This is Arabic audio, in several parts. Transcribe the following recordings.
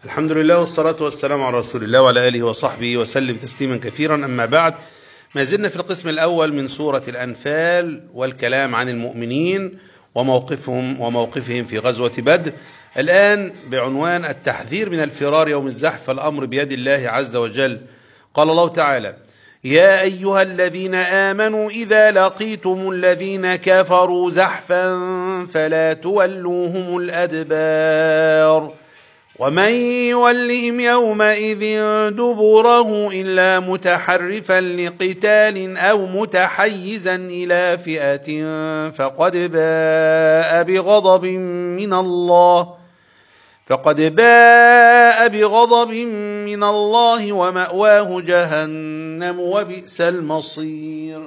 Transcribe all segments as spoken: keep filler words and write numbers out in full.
الحمد لله والصلاة والسلام على رسول الله وعلى آله وصحبه وسلم تسليما كثيرا. أما بعد، ما زلنا في القسم الأول من سورة الأنفال والكلام عن المؤمنين وموقفهم وموقفهم في غزوة بدر، الآن بعنوان التحذير من الفرار يوم الزحف، فالأمر بيد الله عز وجل. قال الله تعالى: يا أيها الذين آمنوا إذا لقيتم الذين كفروا زحفا فلا تولوهم الأدبار ومن يولهم يومئذ دبره إلا متحرفا لقتال أو متحيزا إلى فئة فقد باء بغضب من الله فقد باء بغضب من الله ومأواه جهنم وبئس المصير.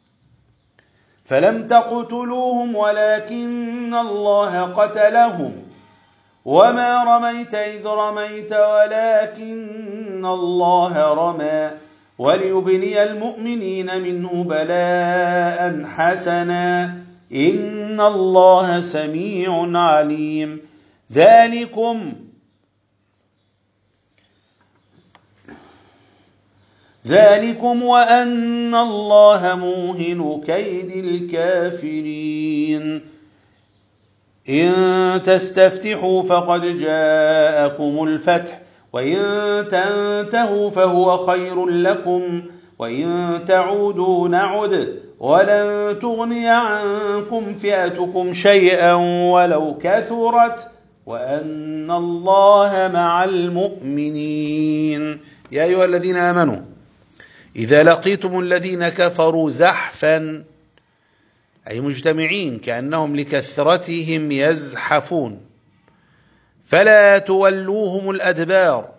فلم تقتلوهم ولكن الله قتلهم وما رميت إذ رميت ولكن الله رمى وليبلي المؤمنين منه بلاء حسنا إن الله سميع عليم. ذلكم ذلكم وأن الله موهن كيد الكافرين. إن تستفتحوا فقد جاءكم الفتح وإن تنتهوا فهو خير لكم وإن تعودوا نعد ولن تغني عنكم فئتكم شيئا ولو كثرت وأن الله مع المؤمنين. يا أيها الذين آمنوا إذا لقيتم الذين كفروا زحفا، أي مجتمعين كأنهم لكثرتهم يزحفون، فلا تولوهم الأدبار،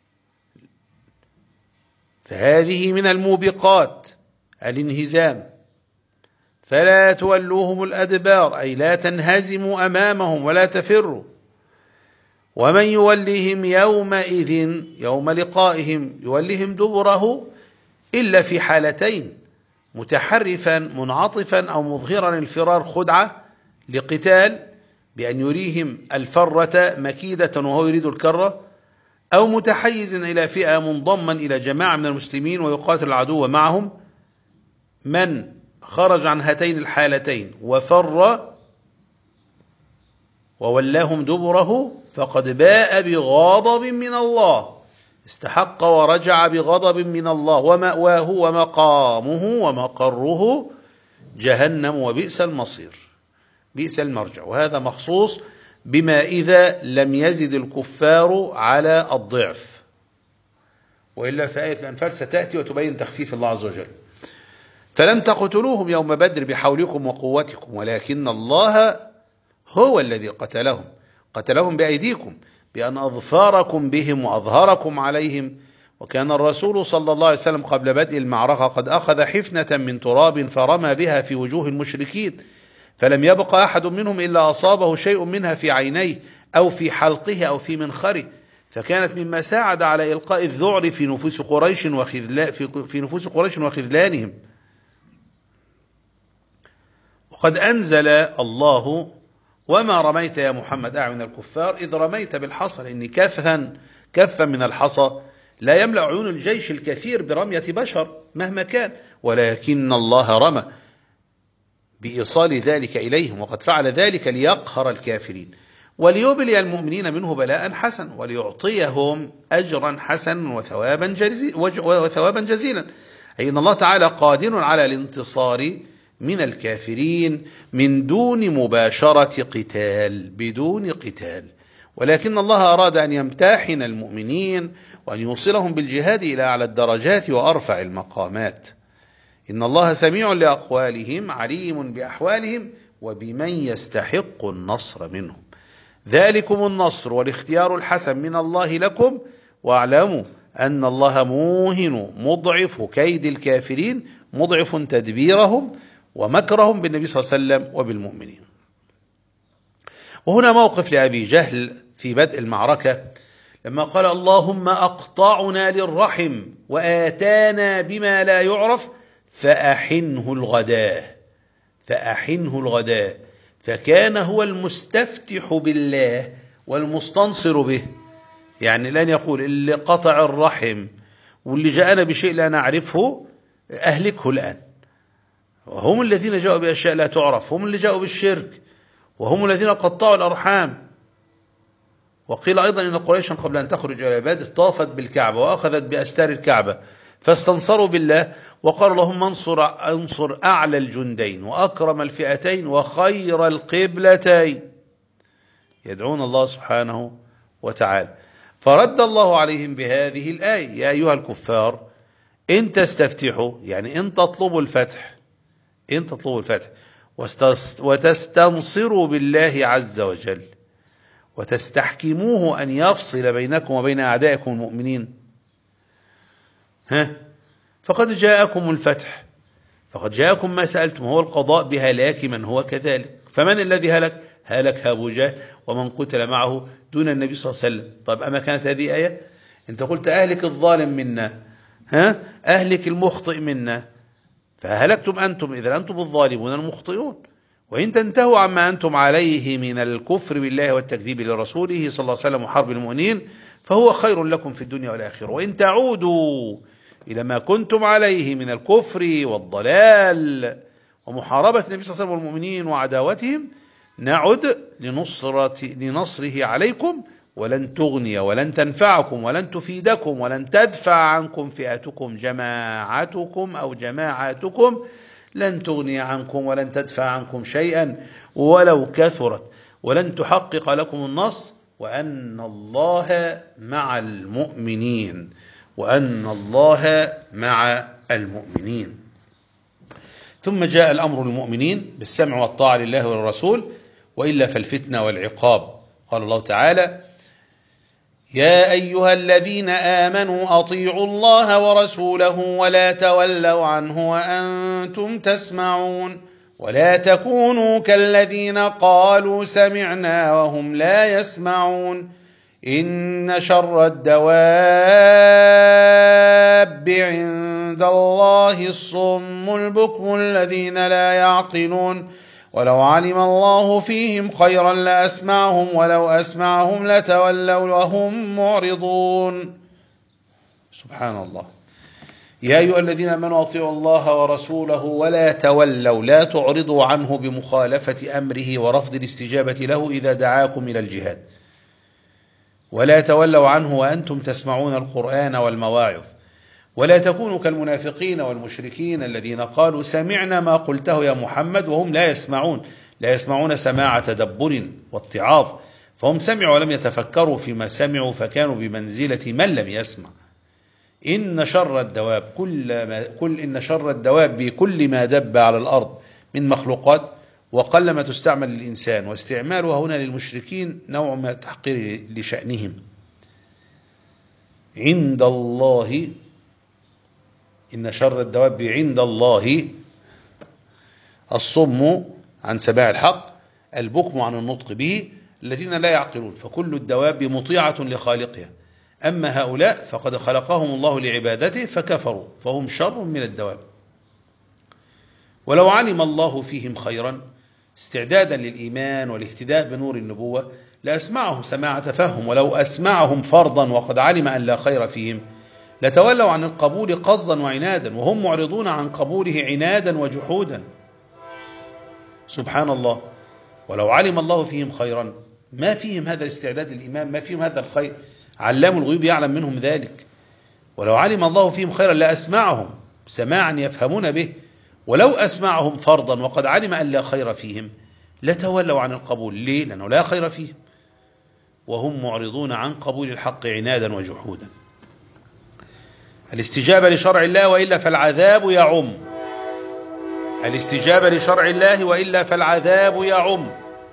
فهذه من الموبقات الانهزام. فلا تولوهم الأدبار أي لا تنهزموا أمامهم ولا تفروا. ومن يولهم يومئذ يوم لقائهم يولهم دبره إلا في حالتين: متحرفا منعطفا أو مظهرا الفرار خدعة لقتال بأن يريهم الفرة مكيدة وهو يريد الكرة، أو متحيزا إلى فئة منضما إلى جماعة من المسلمين ويقاتل العدو معهم. من خرج عن هاتين الحالتين وفر وولاهم دبره فقد باء بغضب من الله، استحق ورجع بغضب من الله، ومأواه ومقامه ومقره جهنم وبئس المصير، بئس المرجع. وهذا مخصوص بما إذا لم يزد الكفار على الضعف، وإلا فآية الأنفال ستأتي وتبين تخفيف الله عز وجل. فلم تقتلوهم يوم بدر بحولكم وقوتكم ولكن الله هو الذي قتلهم قتلهم بأيديكم بأن أظفاركم بهم وأظهركم عليهم. وكان الرسول صلى الله عليه وسلم قبل بدء المعركة قد أخذ حفنة من تراب فرمى بها في وجوه المشركين، فلم يبق أحد منهم إلا أصابه شيء منها في عينيه أو في حلقه أو في منخره، فكانت مما ساعد على إلقاء الذعر في نفوس قريش وخذلان في نفوس قريش وخذلانهم. وقد أنزل الله: وما رميت يا محمد أعين الكفار إذ رميت بالحصى، لأن كفا كفا من الحصى لا يملأ عيون الجيش الكثير برمية بشر مهما كان، ولكن الله رمى بإيصال ذلك إليهم، وقد فعل ذلك ليقهر الكافرين وليبلي المؤمنين منه بلاء حسن وليعطيهم أجرا حسنا وثوابا وثوابا جزيلا. أي أن الله تعالى قادر على الانتصار من الكافرين من دون مباشرة قتال، بدون قتال، ولكن الله أراد أن يمتحن المؤمنين وأن يوصلهم بالجهاد إلى أعلى الدرجات وأرفع المقامات. إن الله سميع لأقوالهم عليم بأحوالهم وبمن يستحق النصر منهم. ذلكم النصر والاختيار الحسن من الله لكم، واعلموا أن الله موهن مضعف كيد الكافرين، مضعف تدبيرهم ومكرهم بالنبي صلى الله عليه وسلم وبالمؤمنين. وهنا موقف لأبي جهل في بدء المعركة لما قال: اللهم أقطعنا للرحم وآتانا بما لا يعرف فأحنه الغداة فأحنه الغداة فكان هو المستفتح بالله والمستنصر به، يعني الآن يقول اللي قطع الرحم واللي جاءنا بشيء لا نعرفه أهلكه الآن. وهم الذين جاءوا بأشياء لا تعرف، هم اللي جاءوا بالشرك، وهم الذين قطعوا الأرحام. وقيل أيضا إن قريشا قبل أن تخرج إلى بدر طافت بالكعبة وأخذت بأستار الكعبة، فاستنصروا بالله وقالوا اللهم انصر, انصر أعلى الجندين وأكرم الفئتين وخير القبلتين، يدعون الله سبحانه وتعالى. فرد الله عليهم بهذه الآية: يا أيها الكفار إن تستفتحوا، يعني إن تطلبوا الفتح، إن تطلبوا الفتح وتستنصروا بالله عز وجل وتستحكموه أن يفصل بينكم وبين أعدائكم المؤمنين، ها فقد جاءكم الفتح، فقد جاءكم ما سألتم، هو القضاء بهلاك من هو كذلك. فمن الذي هلك؟ هلك أبو جهل ومن قتل معه دون النبي صلى الله عليه وسلم. طيب أما كانت هذه آية؟ أنت قلت أهلك الظالم منا، ها أهلك المخطئ منا، فهلكتم أنتم، إذا أنتم الظالمون المخطئون. وإن تنتهوا عما أنتم عليه من الكفر بالله والتكذيب لرسوله صلى الله عليه وسلم وحرب المؤمنين فهو خير لكم في الدنيا والآخرة. وإن تعودوا إلى ما كنتم عليه من الكفر والضلال ومحاربة النبي صلى الله عليه وسلم والمؤمنين وعداوتهم نعد لنصرة لنصره عليكم، ولن تغني ولن تنفعكم ولن تفيدكم ولن تدفع عنكم فئتكم جماعتكم أو جماعاتكم، لن تغني عنكم ولن تدفع عنكم شيئا ولو كثرت، ولن تحقق لكم النصر، وأن الله مع المؤمنين، وأن الله مع المؤمنين. ثم جاء الأمر للمؤمنين بالسمع والطاعة لله والرسول، وإلا فالفتنة والعقاب. قال الله تعالى: يا أيها الذين آمنوا أطيعوا الله ورسوله ولا تولوا عنه وأنتم تسمعون ولا تكونوا كالذين قالوا سمعنا وهم لا يسمعون إن شر الدواب عند الله الصم البكم الذين لا يعقلون ولو علم الله فيهم خيرا لأسمعهم ولو أسمعهم لتولوا وهم معرضون. سبحان الله. يا أيها الذين آمنوا أطيعوا الله ورسوله ولا تولوا، لا تعرضوا عنه بمخالفة أمره ورفض الاستجابة له إذا دعاكم إلى الجهاد، ولا تولوا عنه وأنتم تسمعون القرآن والمواعظ، ولا تكونوا كالمنافقين والمشركين الذين قالوا سمعنا ما قلته يا محمد وهم لا يسمعون، لا يسمعون سماع تدبر واتعاظ، فهم سمعوا ولم يتفكروا فيما سمعوا فكانوا بمنزلة من لم يسمع. إن شر الدواب كل ما كل إن شر الدواب بكل ما دب على الأرض من مخلوقات، وقل ما تستعمل للإنسان، واستعمالها هنا للمشركين نوع من التحقير لشأنهم. عند الله، إن شر الدواب عند الله الصم عن سماع الحق، البكم عن النطق به، الذين لا يعقلون، فكل الدواب مطيعة لخالقها، أما هؤلاء فقد خلقهم الله لعبادته فكفروا فهم شر من الدواب. ولو علم الله فيهم خيرا استعدادا للإيمان والاهتداء بنور النبوة لأسمعهم سماع تفهم، ولو أسمعهم فرضا وقد علم أن لا خير فيهم لتولوا عن القبول قصدا وعنادا، وهم معرضون عن قبوله عنادا وجحودا. سبحان الله. ولو علم الله فيهم خيرا ما فيهم هذا الاستعداد للإيمان، ما فيهم هذا الخير، علام الغيوب يعلم منهم ذلك. ولو علم الله فيهم خيرا لأسمعهم سماعا يفهمون به، ولو أسمعهم فرضا وقد علم أن لا خير فيهم لتولوا عن القبول. ليه؟ لأنه لا خير فيهم، وهم معرضون عن قبول الحق عنادا وجحودا. الاستجابة لشرع الله وإلا فالعذاب يعم، الاستجابة لشرع الله وإلا فالعذاب يعم.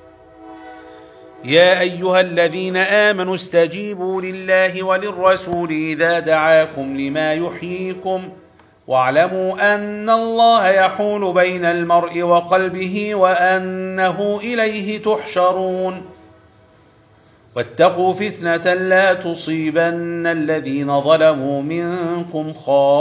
يا أيها الذين آمنوا استجيبوا لله وللرسول إذا دعاكم لما يحييكم واعلموا أن الله يحول بين المرء وقلبه وأنه إليه تحشرون واتقوا فتنة لا تصيبن الذين ظلموا منكم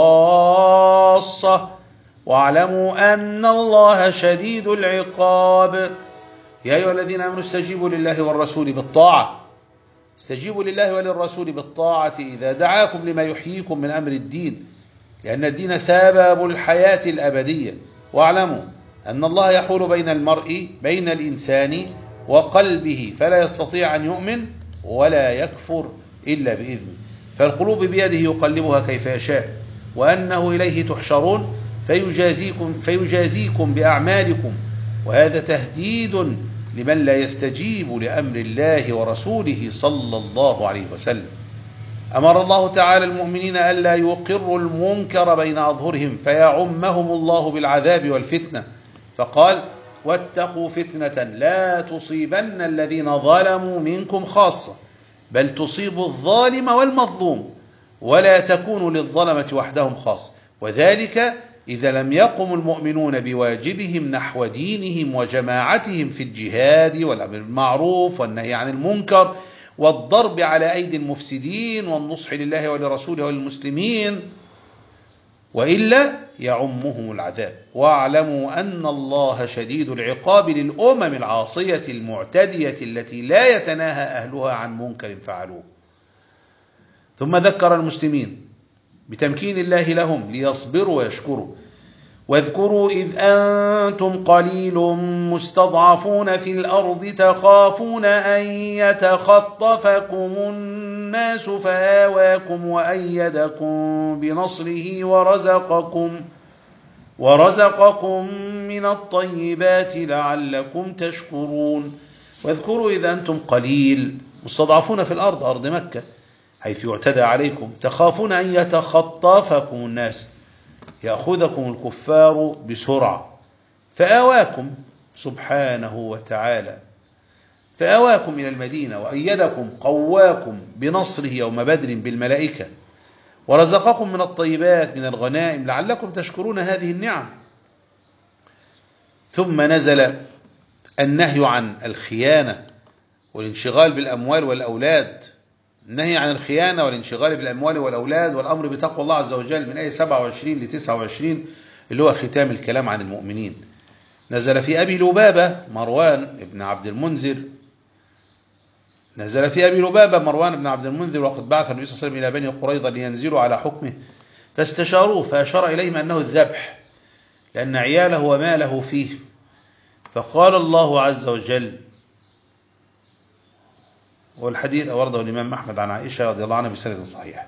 خاصة واعلموا أن الله شديد العقاب. يا أيها الذين آمنوا استجيبوا لله والرسول بالطاعة، استجيبوا لله وللرسول بالطاعة إذا دعاكم لما يحييكم من أمر الدين، لأن الدين سبب الحياة الأبدية. واعلموا أن الله يحول بين المرء بين الإنسان وقلبه، فلا يستطيع أن يؤمن ولا يكفر إلا بإذنه، فالقلوب بيده يقلبها كيف يشاء، وأنه إليه تحشرون فيجازيكم, فيجازيكم بأعمالكم. وهذا تهديد لمن لا يستجيب لأمر الله ورسوله صلى الله عليه وسلم. أمر الله تعالى المؤمنين ألا يقروا المنكر بين أظهرهم فيعمهم الله بالعذاب والفتنة، فقال: واتقوا فتنة لا تصيبن الذين ظلموا منكم خاصة، بل تصيب الظالم والمظلوم، ولا تكونوا للظلمة وحدهم خاصة، وذلك إذا لم يقم المؤمنون بواجبهم نحو دينهم وجماعتهم في الجهاد والأمر بالمعروف والنهي عن المنكر والضرب على أيدي المفسدين والنصح لله ولرسوله وللمسلمين، وإلا يعمهم العذاب. واعلموا أن الله شديد العقاب للأمم العاصية المعتدية التي لا يتناهى أهلها عن منكر فعلوه. ثم ذكر المسلمين بتمكين الله لهم ليصبروا ويشكروا. واذكروا إذ أنتم قليل مستضعفون في الأرض تخافون أن يتخطفكم الناس فآواكم وأيدكم بنصره ورزقكم ورزقكم من الطيبات لعلكم تشكرون. واذكروا إذ أنتم قليل مستضعفون في الأرض، أرض مكة، حيث يعتدى عليكم، تخافون أن يتخطفكم الناس، يأخذكم الكفار بسرعة، فآواكم سبحانه وتعالى، فآواكم إلى المدينة وأيدكم قواكم بنصره يوم بدر بالملائكة، ورزقكم من الطيبات من الغنائم لعلكم تشكرون هذه النعم. ثم نزل النهي عن الخيانة والانشغال بالأموال والأولاد، النهي عن الخيانة والانشغال بالأموال والأولاد، والأمر بتقوى الله عز وجل من آية سبعة وعشرين ل تسعة وعشرين اللي هو ختام الكلام عن المؤمنين. نزل في أبي لبابة مروان بن عبد المنذر نزل في أبي لبابة مروان بن عبد المنذر وقد بعث النبي صلى الله عليه وسلم إلى بني قريظة لينزلوا على حكمه، فاستشاروه فأشار إليهم أنه الذبح لأن عياله وماله فيه، فقال الله عز وجل، والحديث أورده الإمام أحمد عن عائشة رضي الله عنها بسند صحيح: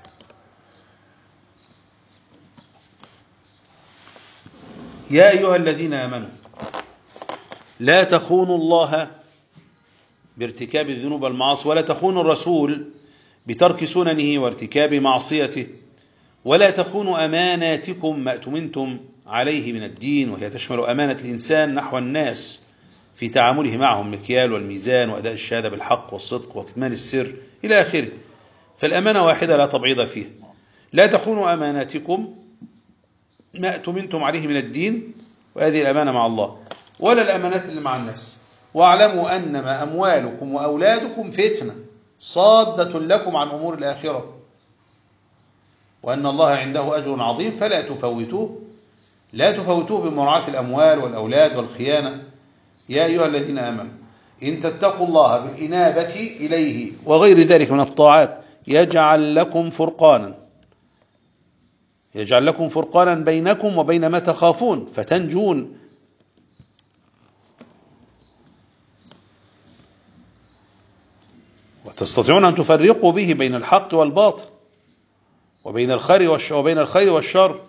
يا أيها الذين آمنوا لا تخونوا الله بارتكاب الذنوب والمعاصي، ولا تخونوا الرسول بترك سننه وارتكاب معصيته، ولا تخونوا أماناتكم ما اؤتمنتم عليه من الدين، وهي تشمل أمانة الإنسان نحو الناس في تعامله معهم، المكيال والميزان وأداء الشهادة بالحق والصدق وكتمان السر إلى آخره، فالأمانة واحدة لا تبعيض فيها. لا تخونوا أماناتكم ما اؤتمنتم عليه من الدين، وهذه الأمانة مع الله، ولا الأمانات اللي مع الناس. واعلموا أنما أموالكم وأولادكم فتنة صادة لكم عن أمور الآخرة، وأن الله عنده أجر عظيم فلا تفوتوه لا تفوتوه بمراعاة الأموال والأولاد والخيانة. يا أيها الذين آمنوا إن تتقوا الله بالإنابة إليه وغير ذلك من الطاعات يجعل لكم فرقانا يجعل لكم فرقانا بينكم وبين ما تخافون فتنجون. وتستطيعون أن تفرقوا به بين الحق والباطل وبين الخير وبين الخير والشر،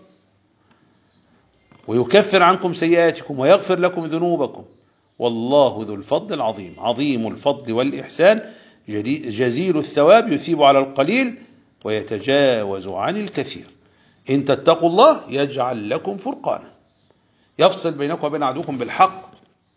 ويكفر عنكم سيئاتكم ويغفر لكم ذنوبكم، والله ذو الفضل العظيم، عظيم الفضل والإحسان، جزيل الثواب، يثيب على القليل ويتجاوز عن الكثير. إن تتقوا الله يجعل لكم فرقانا يفصل بينكم وبين عدوكم بالحق.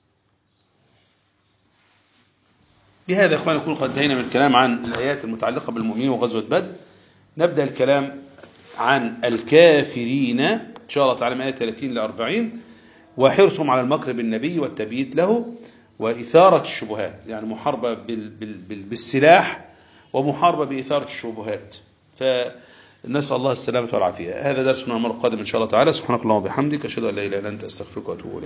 بهذا يا إخواني نكون قد انتهينا من الكلام عن الآيات المتعلقة بالمؤمنين وغزوة بدر. نبدأ الكلام عن الكافرين إن شاء الله تعالى من آية ثلاثين إلى أربعين، وحرصهم على المكر بالنبي والتبييت له وإثارة الشبهات، يعني محاربة بالسلاح ومحاربة بإثارة الشبهات، فنسأل الله السلامة والعافية. هذا درسنا المرة القادمة إن شاء الله تعالى. سبحانك اللهم وبحمدك، أشهد أن لا إله إلا أنت، أستغفرك وأتوب إليك.